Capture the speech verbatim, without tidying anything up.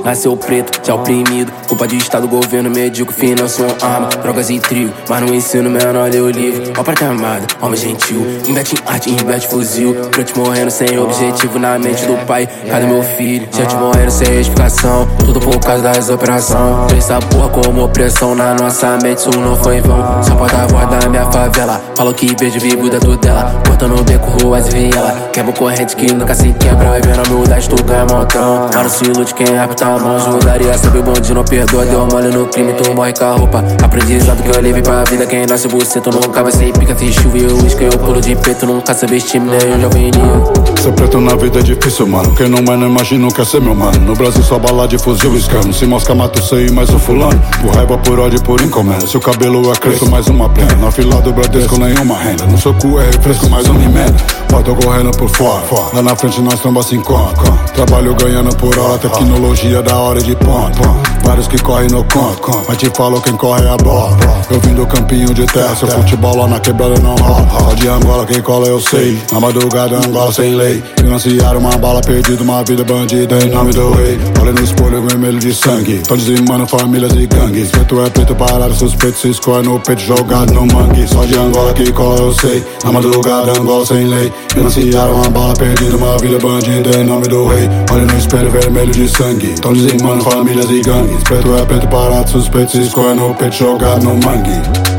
nasceu preto, já oprimido. Culpa de estado, governo medíocre, financiam arma, drogas e trigo. Mas no ensino menor lê o livro. Ó prata amada, homem gentil, investe em arte, investe fuzil. Crente morrendo sem objetivo na mente do pai. Cadê meu filho? Gente morrendo sem explicação, tudo por causa das operações. Essa porra como opressão na nossa mente, isso não foi em vão. Só porta-voz da minha favela, falou que vejo vivo da tutela. Cortando o beco, ruas e viela, quebra corrente que nunca se quebra. Vai vendo a humildade, tu ganha montão. Mano, se ilude quem aperta a mão. Ajudaria, sabe o bonde, não perdoa. Deu mole no crime, tu morre com a roupa. Aprendizado que eu levei pra vida. Quem nasce buceta nunca vai ser pica. Se chuva e o uísque, eu pulo de peito. Nunca subestime, nem eu já vim. Ser preto na vida é difícil, mano. Quem não é, não imagina, não quer ser meu mano. No Brasil só bala de fuzil escano. Se mosca mata o sei, mais o fulano. Por raiva, por ódio, por encomenda. Se o cabelo é crespo, mais uma pena. Na fila do Bradesco, nenhuma renda. No seu cu é refresco, mais uma emenda. Mas tô correndo por fora, lá na frente nós tromba se encontra. Trabalho ganhando por hora, tecnologia da hora de ponta. Vários que correm no conto, mas te falo quem corre é a bola. Eu vim do campinho de terra, seu futebol lá na quebrada não rola. Só de Angola quem cola eu sei, na madrugada Angola sem lei. Financiaram uma bala perdida, uma vida bandida em nome do rei. Olha no espolho vermelho de sangue, tô dizimando famílias e gangues. Preto é preto, parado suspeito, se escorre no peito, jogado no mangue. Só de Angola que cola eu sei, na madrugada Angola sem lei. Financiaram uma bala perdida, uma vida bandida em nome do rei. Olha no espelho vermelho de sangue, tão dizimando famílias e gangues. Preto é preto, parado, suspeito, se escorre no peito, jogado no mangue.